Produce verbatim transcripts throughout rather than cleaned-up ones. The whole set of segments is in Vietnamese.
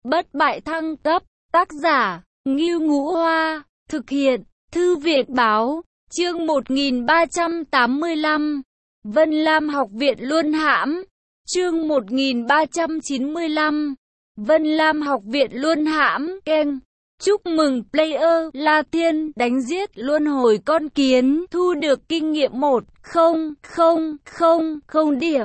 Bất bại thăng cấp, tác giả, Ngưu Ngũ Hoa, thực hiện, Thư viện báo, chương một nghìn ba trăm tám mươi lăm, Vân Lam Học viện Luân Hãm, chương một nghìn ba trăm chín mươi lăm, Vân Lam Học viện Luân Hãm, keng. Chúc mừng player La Thiên đánh giết luân hồi con kiến, thu được kinh nghiệm một không không không không điểm.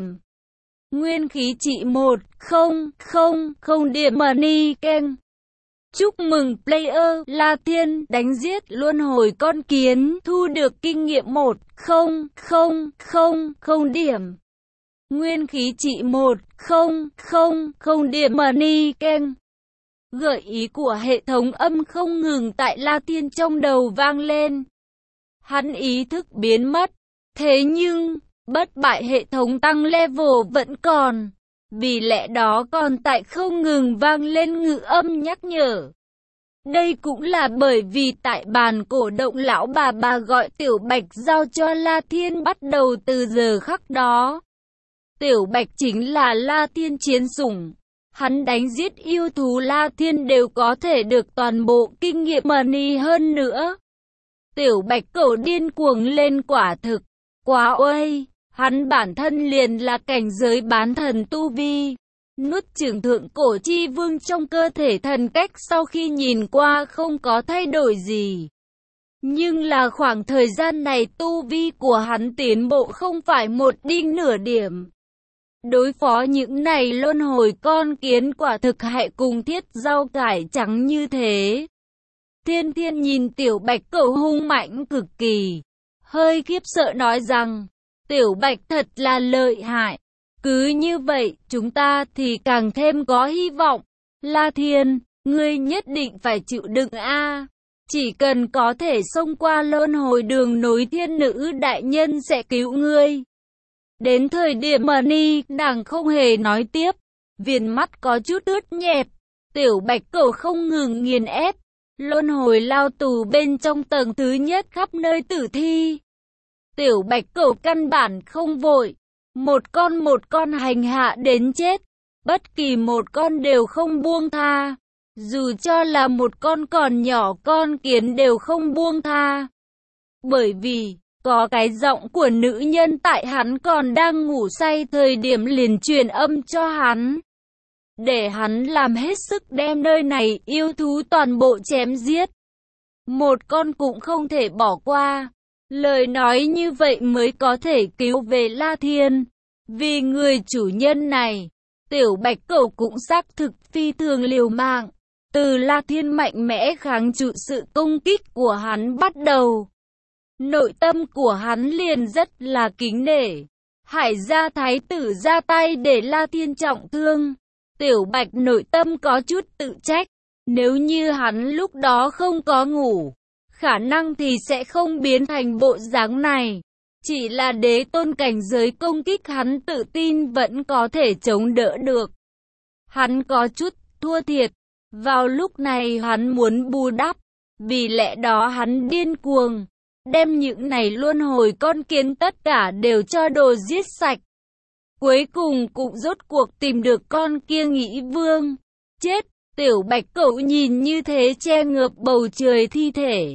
Nguyên khí trị một không không không điểm money keng. Chúc mừng player La Thiên đánh giết luân hồi con kiến, thu được kinh nghiệm một không không không không điểm. Nguyên khí trị một không không không điểm money keng. Gợi ý của hệ thống âm không ngừng tại La Thiên trong đầu vang lên. Hắn ý thức biến mất. Thế nhưng, bất bại hệ thống tăng level vẫn còn. Vì lẽ đó còn tại không ngừng vang lên ngữ âm nhắc nhở. Đây cũng là bởi vì tại bàn cổ động lão bà bà gọi Tiểu Bạch giao cho La Thiên bắt đầu từ giờ khắc đó. Tiểu Bạch chính là La Thiên chiến sủng. Hắn đánh giết yêu thú La Thiên đều có thể được toàn bộ kinh nghiệm money hơn nữa. Tiểu Bạch cẩu điên cuồng lên quả thực. Quá oai, hắn bản thân liền là cảnh giới bán thần tu vi. Nuốt chửng thượng cổ chi vương trong cơ thể thần cách sau khi nhìn qua không có thay đổi gì. Nhưng là khoảng thời gian này tu vi của hắn tiến bộ không phải một đinh nửa điểm. Đối phó những này luân hồi con kiến quả thực hại cùng thiết rau cải trắng như thế. Thiên Thiên nhìn Tiểu Bạch cẩu hung mạnh cực kỳ. Hơi khiếp sợ nói rằng, Tiểu Bạch thật là lợi hại. Cứ như vậy, chúng ta thì càng thêm có hy vọng. La Thiên, ngươi nhất định phải chịu đựng a. Chỉ cần có thể xông qua luân hồi đường nối thiên nữ đại nhân sẽ cứu ngươi. Đến thời điểm money, nàng không hề nói tiếp. Viền mắt có chút ướt nhẹp. Tiểu Bạch cẩu không ngừng nghiền ép. Luân hồi lao tù bên trong tầng thứ nhất khắp nơi tử thi. Tiểu Bạch cẩu căn bản không vội. Một con một con hành hạ đến chết. Bất kỳ một con đều không buông tha. Dù cho là một con còn nhỏ con kiến đều không buông tha. Bởi vì, có cái giọng của nữ nhân tại hắn còn đang ngủ say thời điểm liền truyền âm cho hắn. Để hắn làm hết sức đem nơi này yêu thú toàn bộ chém giết. Một con cũng không thể bỏ qua. Lời nói như vậy mới có thể cứu về La Thiên. Vì người chủ nhân này, Tiểu Bạch cẩu cũng xác thực phi thường liều mạng. Từ La Thiên mạnh mẽ kháng trụ sự công kích của hắn bắt đầu. Nội tâm của hắn liền rất là kính nể. Hải gia thái tử ra tay để La Thiên trọng thương. Tiểu Bạch nội tâm có chút tự trách. Nếu như hắn lúc đó không có ngủ, khả năng thì sẽ không biến thành bộ dáng này. Chỉ là đế tôn cảnh giới công kích hắn tự tin vẫn có thể chống đỡ được. Hắn có chút thua thiệt. Vào lúc này hắn muốn bù đắp. Vì lẽ đó hắn điên cuồng. Đem những này luân hồi con kiến tất cả đều cho đồ giết sạch. Cuối cùng cũng rốt cuộc tìm được con kia Nghĩ Vương. Chết, Tiểu Bạch cẩu nhìn như thế che ngược bầu trời thi thể.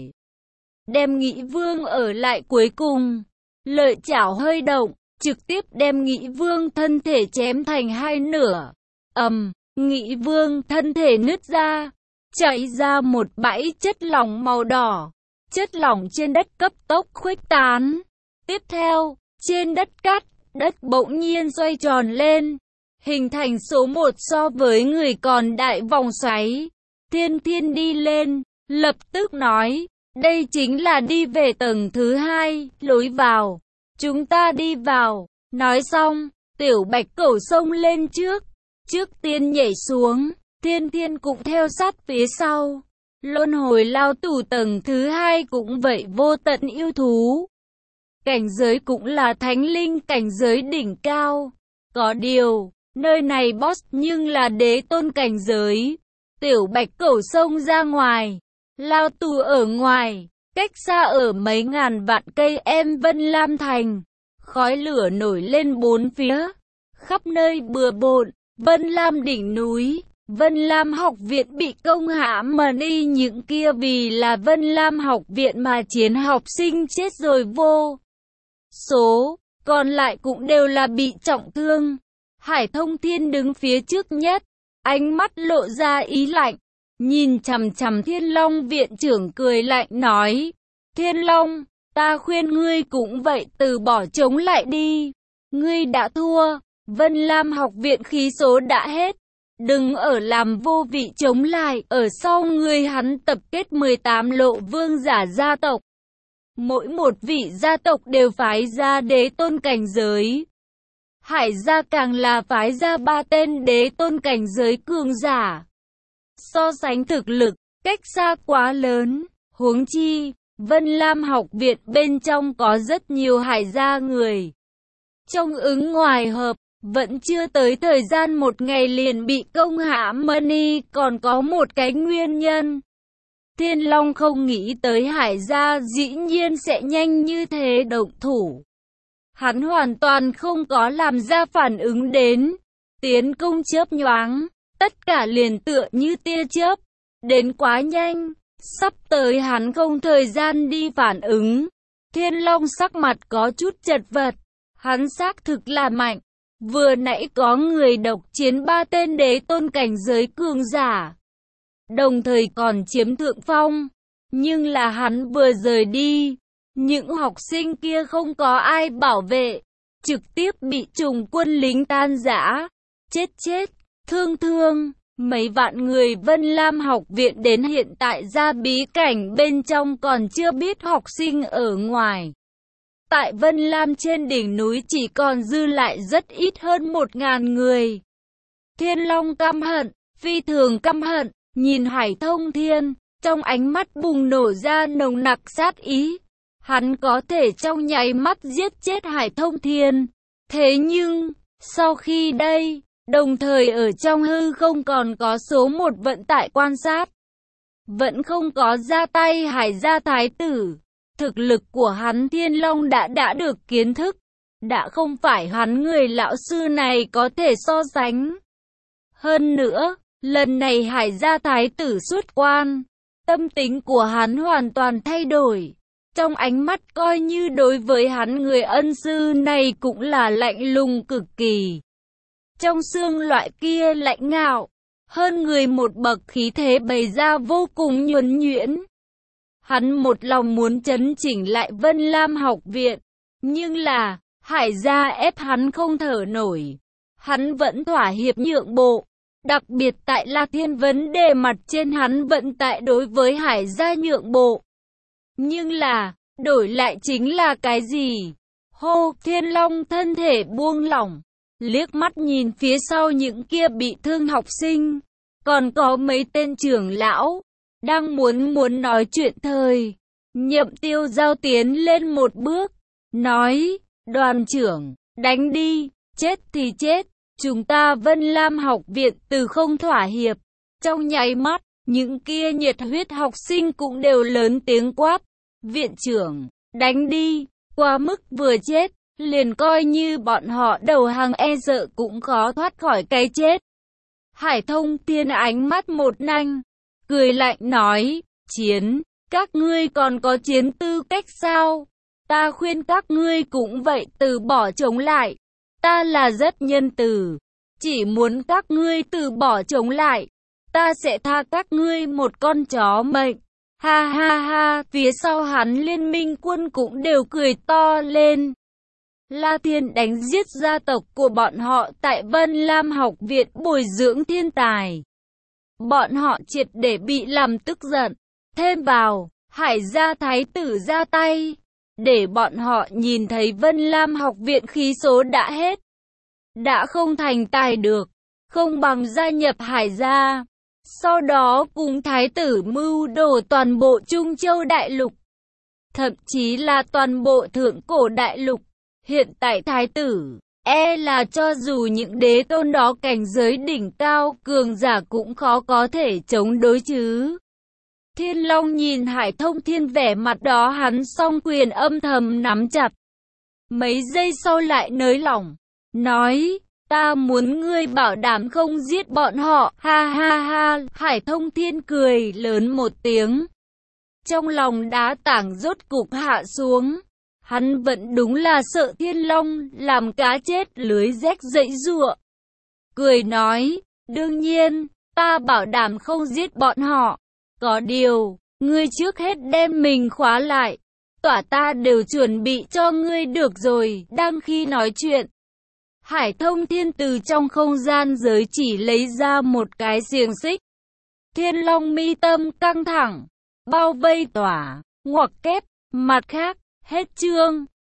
Đem Nghĩ Vương ở lại cuối cùng. Lợi chảo hơi động, trực tiếp đem Nghĩ Vương thân thể chém thành hai nửa. Ầm, Nghĩ Vương thân thể nứt ra, chảy ra một bãi chất lỏng màu đỏ. Chất lỏng trên đất cấp tốc khuếch tán. Tiếp theo, trên đất cát, đất bỗng nhiên xoay tròn lên, hình thành số một so với người còn đại vòng xoáy. Thiên Thiên đi lên, lập tức nói, đây chính là đi về tầng thứ hai, lối vào. Chúng ta đi vào. Nói xong, Tiểu Bạch cẩu xông lên trước. Trước tiên nhảy xuống, Thiên Thiên cũng theo sát phía sau. Luân hồi lao tù tầng thứ hai cũng vậy, vô tận yêu thú. Cảnh giới cũng là thánh linh cảnh giới đỉnh cao. Có điều, nơi này boss nhưng là đế tôn cảnh giới. Tiểu Bạch cẩu xông ra ngoài. Lao tù ở ngoài, cách xa ở mấy ngàn vạn cây em Vân Lam Thành. Khói lửa nổi lên bốn phía. Khắp nơi bừa bộn, Vân Lam đỉnh núi. Vân Lam học viện bị công hãm mà đi, những kia vì là Vân Lam học viện mà chiến học sinh chết rồi vô số, còn lại cũng đều là bị trọng thương. Hải Thông Thiên đứng phía trước nhất, ánh mắt lộ ra ý lạnh, nhìn chằm chằm Thiên Long viện trưởng cười lạnh nói, Thiên Long, ta khuyên ngươi cũng vậy từ bỏ chống lại đi, ngươi đã thua, Vân Lam học viện khí số đã hết, đừng ở làm vô vị chống lại, ở sau ngươi hắn tập kết mười tám lộ vương giả gia tộc. Mỗi một vị gia tộc đều phái ra đế tôn cảnh giới. Hải gia càng là phái ra ba tên đế tôn cảnh giới cường giả. So sánh thực lực, cách xa quá lớn, huống chi, Vân Lam học viện bên trong có rất nhiều hải gia người. Trong ứng ngoài hợp, vẫn chưa tới thời gian một ngày liền bị công hãm money, còn có một cái nguyên nhân. Thiên Long không nghĩ tới hải gia dĩ nhiên sẽ nhanh như thế động thủ. Hắn hoàn toàn không có làm ra phản ứng đến. Tiến công chớp nhoáng, tất cả liền tựa như tia chớp. Đến quá nhanh, sắp tới hắn không thời gian đi phản ứng. Thiên Long sắc mặt có chút chật vật. Hắn xác thực là mạnh. Vừa nãy có người độc chiến ba tên đế tôn cảnh giới cường giả. Đồng thời còn chiếm thượng phong. Nhưng là hắn vừa rời đi, những học sinh kia không có ai bảo vệ, trực tiếp bị trùng quân lính tan rã, chết chết, thương thương. Mấy vạn người Vân Lam học viện đến hiện tại ra bí cảnh bên trong còn chưa biết học sinh ở ngoài. Tại Vân Lam trên đỉnh núi chỉ còn dư lại rất ít hơn một ngàn người. Thiên Long căm hận, phi thường căm hận, nhìn Hải Thông Thiên, trong ánh mắt bùng nổ ra nồng nặc sát ý. Hắn có thể trong nháy mắt giết chết Hải Thông Thiên. Thế nhưng, sau khi đây, đồng thời ở trong hư không còn có số một vận tải quan sát. Vẫn không có ra tay Hải gia thái tử. Thực lực của hắn Thiên Long đã đã được kiến thức. Đã không phải hắn người lão sư này có thể so sánh. Hơn nữa, lần này Hải gia thái tử xuất quan. Tâm tính của hắn hoàn toàn thay đổi. Trong ánh mắt coi như đối với hắn người ân sư này cũng là lạnh lùng cực kỳ. Trong xương loại kia lạnh ngạo, hơn người một bậc khí thế bày ra vô cùng nhuần nhuyễn. Hắn một lòng muốn chấn chỉnh lại Vân Lam học viện, nhưng là, Hải gia ép hắn không thở nổi. Hắn vẫn thỏa hiệp nhượng bộ, đặc biệt tại La Thiên vấn đề mặt trên hắn vẫn tại đối với Hải gia nhượng bộ. Nhưng là, đổi lại chính là cái gì? Hô, Thiên Long thân thể buông lỏng, liếc mắt nhìn phía sau những kia bị thương học sinh, còn có mấy tên trưởng lão, đang muốn muốn nói chuyện thời. Nhậm Tiêu Giao tiến lên một bước, nói, đoàn trưởng, đánh đi, chết thì chết, chúng ta Vân Lam học viện từ không thỏa hiệp. Trong nháy mắt, những kia nhiệt huyết học sinh cũng đều lớn tiếng quát, viện trưởng, đánh đi, quá mức vừa chết, liền coi như bọn họ đầu hàng e sợ cũng khó thoát khỏi cái chết. Hải Thông Thiên ánh mắt một nanh, cười lạnh nói, chiến, các ngươi còn có chiến tư cách sao? Ta khuyên các ngươi cũng vậy từ bỏ chống lại. Ta là rất nhân từ, chỉ muốn các ngươi từ bỏ chống lại. Ta sẽ tha các ngươi một con chó mệnh. Ha ha ha, phía sau hắn liên minh quân cũng đều cười to lên. La Thiên đánh giết gia tộc của bọn họ tại Vân Lam học viện bồi dưỡng thiên tài. Bọn họ triệt để bị làm tức giận. Thêm vào, Hải gia thái tử ra tay, để bọn họ nhìn thấy Vân Lam học viện khí số đã hết. Đã không thành tài được, không bằng gia nhập Hải gia. Sau đó cùng thái tử mưu đồ toàn bộ Trung Châu đại lục, thậm chí là toàn bộ thượng cổ đại lục. Hiện tại thái tử, e là cho dù những đế tôn đó cảnh giới đỉnh cao cường giả cũng khó có thể chống đối chứ. Thiên Long nhìn Hải Thông Thiên vẻ mặt đó hắn song quyền âm thầm nắm chặt. Mấy giây sau lại nới lỏng, nói, Ta muốn ngươi bảo đảm không giết bọn họ, ha ha ha. Hải Thông Thiên cười lớn một tiếng. Trong lòng đá tảng rốt cục hạ xuống. Hắn vẫn đúng là sợ Thiên Long làm cá chết lưới rách dãy giụa. Cười nói, đương nhiên, ta bảo đảm không giết bọn họ. Có điều, ngươi trước hết đem mình khóa lại. Tỏa ta đều chuẩn bị cho ngươi được rồi. Đang khi nói chuyện, Hải Thông Thiên từ trong không gian giới chỉ lấy ra một cái xiềng xích. Thiên Long mi tâm căng thẳng, bao vây Tỏa, ngoặc kép, mặt khác, hết chương.